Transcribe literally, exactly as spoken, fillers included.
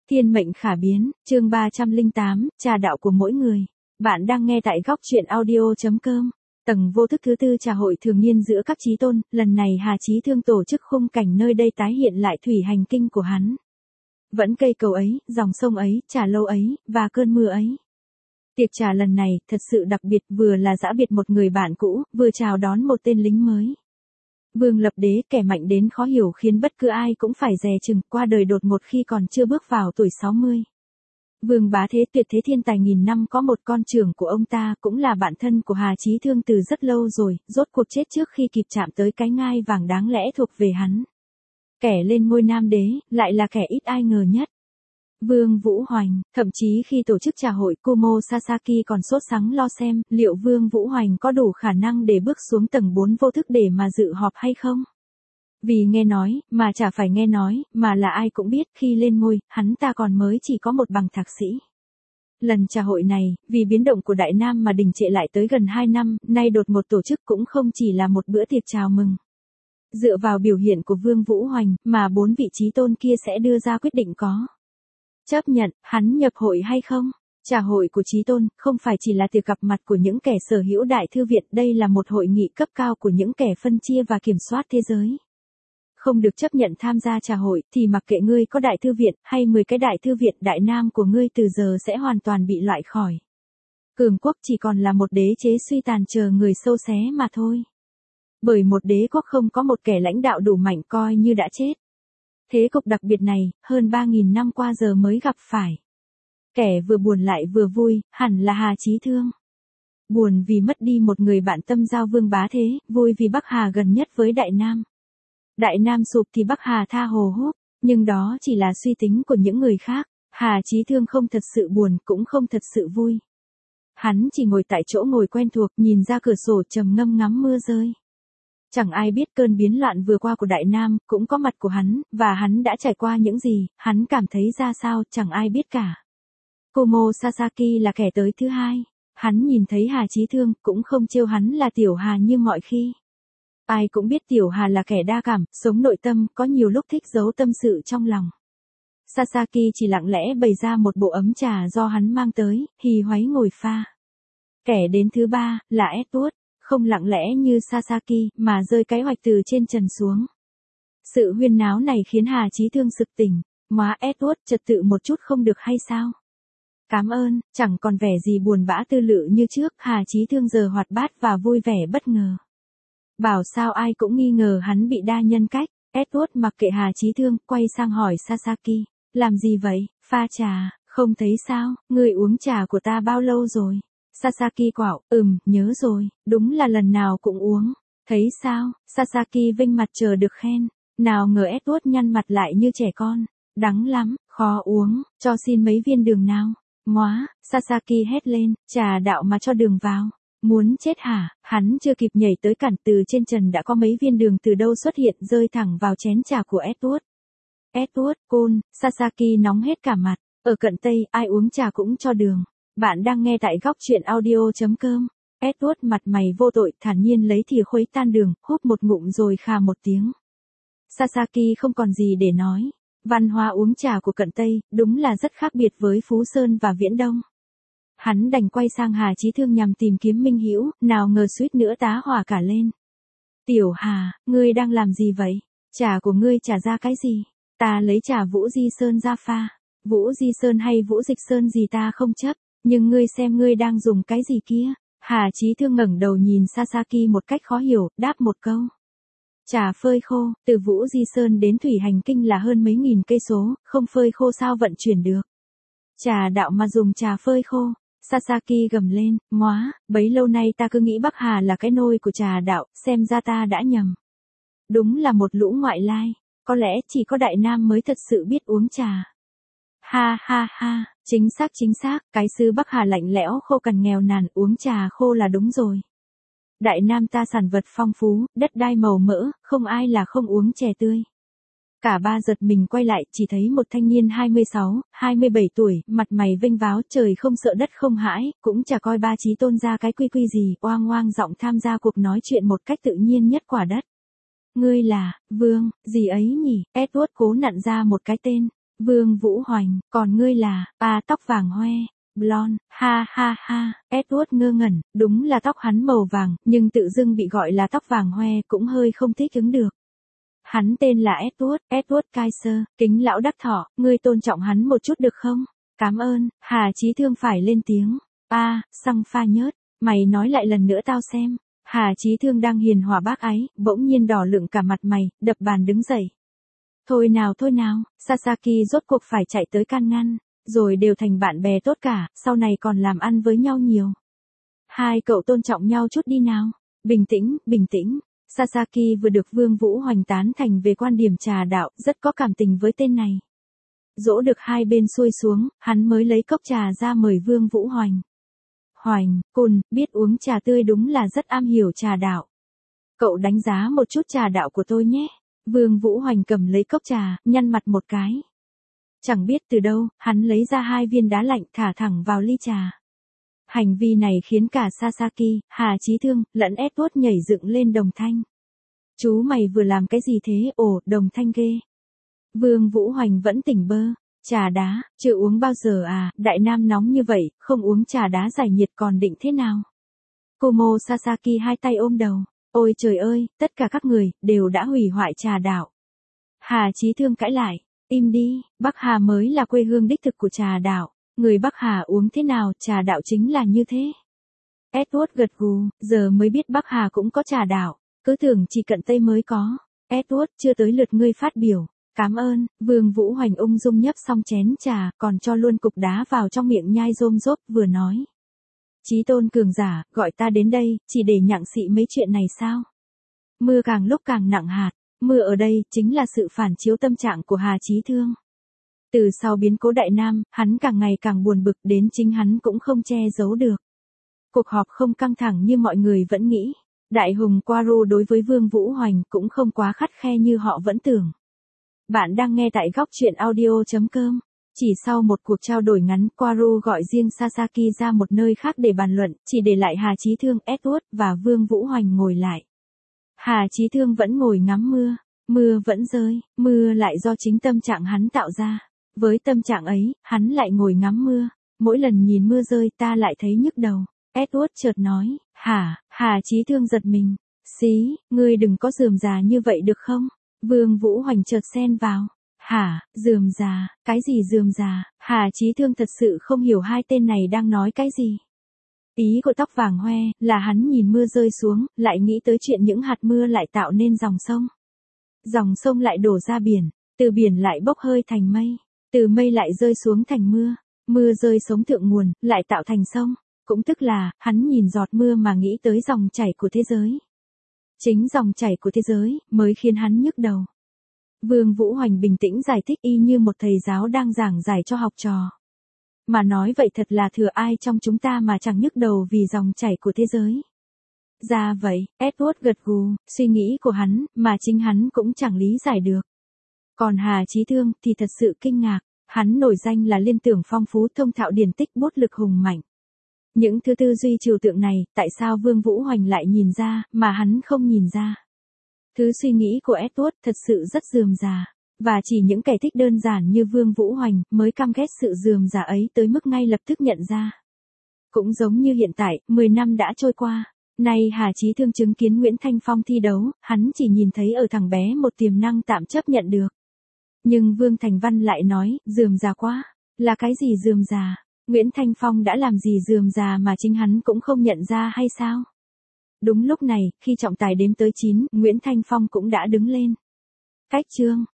Thiên mệnh khả biến, chương ba trăm lẻ tám, trà đạo của mỗi người. Bạn đang nghe tại góc truyện audio.com. Tầng vô thức thứ tư trà hội thường niên giữa các chí tôn, lần này Hà Chí Thương tổ chức khung cảnh nơi đây tái hiện lại thủy hành kinh của hắn. Vẫn cây cầu ấy, dòng sông ấy, trà lâu ấy, và cơn mưa ấy. Tiệc trà lần này thật sự đặc biệt, vừa là giã biệt một người bạn cũ, vừa chào đón một tên lính mới. Vương Lập Đế, kẻ mạnh đến khó hiểu khiến bất cứ ai cũng phải dè chừng, qua đời đột ngột khi còn chưa bước vào tuổi sáu mươi. Vương Bá Thế, tuyệt thế thiên tài nghìn năm, có một con trưởng của ông ta, cũng là bạn thân của Hà Chí Thương từ rất lâu rồi, rốt cuộc chết trước khi kịp chạm tới cái ngai vàng đáng lẽ thuộc về hắn. Kẻ lên ngôi nam đế, lại là kẻ ít ai ngờ nhất. Vương Vũ Hoành, thậm chí khi tổ chức trà hội, Kumo Sasaki còn sốt sắng lo xem, liệu Vương Vũ Hoành có đủ khả năng để bước xuống tầng bốn vô thức để mà dự họp hay không? Vì nghe nói, mà chả phải nghe nói, mà là ai cũng biết, khi lên ngôi, hắn ta còn mới chỉ có một bằng thạc sĩ. Lần trà hội này, vì biến động của Đại Nam mà đình trệ lại tới gần hai năm, nay đột ngột tổ chức cũng không chỉ là một bữa tiệc chào mừng. Dựa vào biểu hiện của Vương Vũ Hoành, mà bốn vị chí tôn kia sẽ đưa ra quyết định có chấp nhận hắn nhập hội hay không. Trà hội của chí tôn không phải chỉ là tiệc gặp mặt của những kẻ sở hữu đại thư viện, đây là một hội nghị cấp cao của những kẻ phân chia và kiểm soát thế giới. Không được chấp nhận tham gia trà hội thì mặc kệ ngươi có đại thư viện hay mười cái đại thư viện, Đại Nam của ngươi từ giờ sẽ hoàn toàn bị loại khỏi. Cường quốc chỉ còn là một đế chế suy tàn chờ người sâu xé mà thôi. Bởi một đế quốc không có một kẻ lãnh đạo đủ mạnh coi như đã chết. Thế cục đặc biệt này, hơn ba nghìn năm qua giờ mới gặp phải. Kẻ vừa buồn lại vừa vui, hẳn là Hà Chí Thương. Buồn vì mất đi một người bạn tâm giao Vương Bá Thế, vui vì Bắc Hà gần nhất với Đại Nam. Đại Nam sụp thì Bắc Hà tha hồ húp, nhưng đó chỉ là suy tính của những người khác. Hà Chí Thương không thật sự buồn, cũng không thật sự vui. Hắn chỉ ngồi tại chỗ ngồi quen thuộc, nhìn ra cửa sổ trầm ngâm ngắm mưa rơi. Chẳng ai biết cơn biến loạn vừa qua của Đại Nam, cũng có mặt của hắn, và hắn đã trải qua những gì, hắn cảm thấy ra sao, chẳng ai biết cả. Kumo Sasaki là kẻ tới thứ hai. Hắn nhìn thấy Hà Chí Thương, cũng không trêu hắn là Tiểu Hà như mọi khi. Ai cũng biết Tiểu Hà là kẻ đa cảm, sống nội tâm, có nhiều lúc thích giấu tâm sự trong lòng. Sasaki chỉ lặng lẽ bày ra một bộ ấm trà do hắn mang tới, hì hoáy ngồi pha. Kẻ đến thứ ba, là Edward. Không lặng lẽ như Sasaki, mà rơi cái hoạch từ trên trần xuống. Sự huyên náo này khiến Hà Chí Thương sực tỉnh. Móa Edward, trật tự một chút không được hay sao? Cảm ơn, chẳng còn vẻ gì buồn bã tư lự như trước, Hà Chí Thương giờ hoạt bát và vui vẻ bất ngờ. Bảo sao ai cũng nghi ngờ hắn bị đa nhân cách. Edward mặc kệ Hà Chí Thương, quay sang hỏi Sasaki, làm gì vậy, pha trà, không thấy sao, người uống trà của ta bao lâu rồi? Sasaki quạo, ừm, nhớ rồi, đúng là lần nào cũng uống. Thấy sao? Sasaki vinh mặt chờ được khen. Nào ngờ Edward nhăn mặt lại như trẻ con. Đắng lắm, khó uống, cho xin mấy viên đường nào. Móa, Sasaki hét lên, trà đạo mà cho đường vào. Muốn chết hả? Hắn chưa kịp nhảy tới cản, từ trên trần đã có mấy viên đường từ đâu xuất hiện, rơi thẳng vào chén trà của Edward. Edward, côn, Sasaki nóng hết cả mặt. Ở cận Tây, ai uống trà cũng cho đường. Bạn đang nghe tại góc truyện audio.com. Edward mặt mày vô tội, thản nhiên lấy thìa khuấy tan đường, húp một ngụm rồi khà một tiếng. Sasaki không còn gì để nói. Văn hóa uống trà của cận Tây, đúng là rất khác biệt với Phú Sơn và Viễn Đông. Hắn đành quay sang Hà Chí Thương nhằm tìm kiếm minh hữu, nào ngờ suýt nữa tá hỏa cả lên. Tiểu Hà, ngươi đang làm gì vậy? Trà của ngươi trả ra cái gì? Ta lấy trà Vũ Di Sơn ra pha. Vũ Di Sơn hay Vũ Dịch Sơn gì ta không chấp. Nhưng ngươi xem ngươi đang dùng cái gì kia? Hà Chí Thương ngẩng đầu nhìn Sasaki một cách khó hiểu, đáp một câu. Trà phơi khô, từ Vũ Di Sơn đến Thủy Hành Kinh là hơn mấy nghìn cây số, không phơi khô sao vận chuyển được? Trà đạo mà dùng trà phơi khô. Sasaki gầm lên, móa, bấy lâu nay ta cứ nghĩ Bắc Hà là cái nôi của trà đạo, xem ra ta đã nhầm. Đúng là một lũ ngoại lai, có lẽ chỉ có Đại Nam mới thật sự biết uống trà. Ha ha ha, chính xác chính xác, cái xứ Bắc Hà lạnh lẽo khô cằn nghèo nàn, uống trà khô là đúng rồi. Đại Nam ta sản vật phong phú, đất đai màu mỡ, không ai là không uống chè tươi. Cả ba giật mình quay lại, chỉ thấy một thanh niên hai mươi sáu, hai mươi bảy tuổi, mặt mày vênh váo, trời không sợ đất không hãi, cũng chả coi ba chí tôn ra cái quy quy gì, oang oang giọng tham gia cuộc nói chuyện một cách tự nhiên nhất quả đất. Ngươi là, Vương, gì ấy nhỉ? Edward cố nặn ra một cái tên. Vương Vũ Hoành, còn ngươi là, à tóc vàng hoe, blonde, ha ha ha, Edward ngơ ngẩn, đúng là tóc hắn màu vàng, nhưng tự dưng bị gọi là tóc vàng hoe cũng hơi không thích ứng được. Hắn tên là Edward, Edward Kaiser, kính lão đắc thọ, ngươi tôn trọng hắn một chút được không? Cảm ơn, Hà Chí Thương phải lên tiếng. A, xăng pha nhớt, mày nói lại lần nữa tao xem. Hà Chí Thương đang hiền hòa bác ái, bỗng nhiên đỏ lựng cả mặt mày, đập bàn đứng dậy. Thôi nào thôi nào, Sasaki rốt cuộc phải chạy tới can ngăn, rồi đều thành bạn bè tốt cả, sau này còn làm ăn với nhau nhiều. Hai cậu tôn trọng nhau chút đi nào. Bình tĩnh, bình tĩnh. Sasaki vừa được Vương Vũ Hoành tán thành về quan điểm trà đạo, rất có cảm tình với tên này. Dỗ được hai bên xuôi xuống, hắn mới lấy cốc trà ra mời Vương Vũ Hoành. Hoành, Cùn, biết uống trà tươi đúng là rất am hiểu trà đạo. Cậu đánh giá một chút trà đạo của tôi nhé. Vương Vũ Hoành cầm lấy cốc trà, nhăn mặt một cái. Chẳng biết từ đâu, hắn lấy ra hai viên đá lạnh thả thẳng vào ly trà. Hành vi này khiến cả Sasaki, Hà Chí Thương, lẫn Edward nhảy dựng lên đồng thanh. Chú mày vừa làm cái gì thế? Ồ, đồng thanh ghê. Vương Vũ Hoành vẫn tỉnh bơ. Trà đá, chưa uống bao giờ à, đại nam nóng như vậy, không uống trà đá giải nhiệt còn định thế nào? Kumo Sasaki hai tay ôm đầu. Ôi trời ơi, tất cả các người, đều đã hủy hoại trà đạo. Hà Chí Thương cãi lại. Im đi, Bắc Hà mới là quê hương đích thực của trà đạo. Người Bắc Hà uống thế nào, trà đạo chính là như thế. Edward gật gù, giờ mới biết Bắc Hà cũng có trà đạo, cứ tưởng chỉ cận Tây mới có. Edward, chưa tới lượt ngươi phát biểu. Cảm ơn, Vương Vũ Hoành ung dung nhấp xong chén trà, còn cho luôn cục đá vào trong miệng nhai rôm rốp, vừa nói. Chí tôn cường giả, gọi ta đến đây, chỉ để nhặng xị mấy chuyện này sao? Mưa càng lúc càng nặng hạt, mưa ở đây, chính là sự phản chiếu tâm trạng của Hà Chí Thương. Từ sau biến cố Đại Nam, hắn càng ngày càng buồn bực, đến chính hắn cũng không che giấu được. Cuộc họp không căng thẳng như mọi người vẫn nghĩ. Đại hùng Quaru đối với Vương Vũ Hoành cũng không quá khắt khe như họ vẫn tưởng. Bạn đang nghe tại góc chuyện audio chấm com. Chỉ sau một cuộc trao đổi ngắn, Quaru gọi riêng Sasaki ra một nơi khác để bàn luận, chỉ để lại Hà Chí Thương, Edward và Vương Vũ Hoành ngồi lại. Hà Chí Thương vẫn ngồi ngắm mưa, mưa vẫn rơi, mưa lại do chính tâm trạng hắn tạo ra. Với tâm trạng ấy, hắn lại ngồi ngắm mưa, mỗi lần nhìn mưa rơi ta lại thấy nhức đầu. Edward chợt nói, hả, Hà Chí Thương giật mình. Xí, ngươi đừng có rườm rà như vậy được không? Vương Vũ Hoành chợt xen vào. Hả, rườm rà, cái gì rườm rà? Hà Chí Thương thật sự không hiểu hai tên này đang nói cái gì. Ý của tóc vàng hoe, là hắn nhìn mưa rơi xuống, lại nghĩ tới chuyện những hạt mưa lại tạo nên dòng sông. Dòng sông lại đổ ra biển, từ biển lại bốc hơi thành mây, từ mây lại rơi xuống thành mưa, mưa rơi xuống thượng nguồn, lại tạo thành sông. Cũng tức là, hắn nhìn giọt mưa mà nghĩ tới dòng chảy của thế giới. Chính dòng chảy của thế giới, mới khiến hắn nhức đầu. Vương Vũ Hoành bình tĩnh giải thích y như một thầy giáo đang giảng giải cho học trò. Mà nói vậy thật là thừa ai trong chúng ta mà chẳng nhức đầu vì dòng chảy của thế giới. Ra vậy, Edward gật gù, suy nghĩ của hắn, mà chính hắn cũng chẳng lý giải được. Còn Hà Chí Thương thì thật sự kinh ngạc, hắn nổi danh là liên tưởng phong phú thông thạo điển tích bút lực hùng mạnh. Những thứ tư duy trừu tượng này, tại sao Vương Vũ Hoành lại nhìn ra, mà hắn không nhìn ra? Thứ suy nghĩ của Edward thật sự rất rườm rà, và chỉ những kẻ thích đơn giản như Vương Vũ Hoành mới căm ghét sự rườm rà ấy tới mức ngay lập tức nhận ra. Cũng giống như hiện tại, mười năm đã trôi qua, nay Hà Chí Thương chứng kiến Nguyễn Thanh Phong thi đấu, hắn chỉ nhìn thấy ở thằng bé một tiềm năng tạm chấp nhận được. Nhưng Vương Thành Văn lại nói, rườm rà quá, là cái gì rườm rà? Nguyễn Thanh Phong đã làm gì rườm rà mà chính hắn cũng không nhận ra hay sao? Đúng lúc này, khi trọng tài đếm tới chín, Nguyễn Thanh Phong cũng đã đứng lên. Cách chương.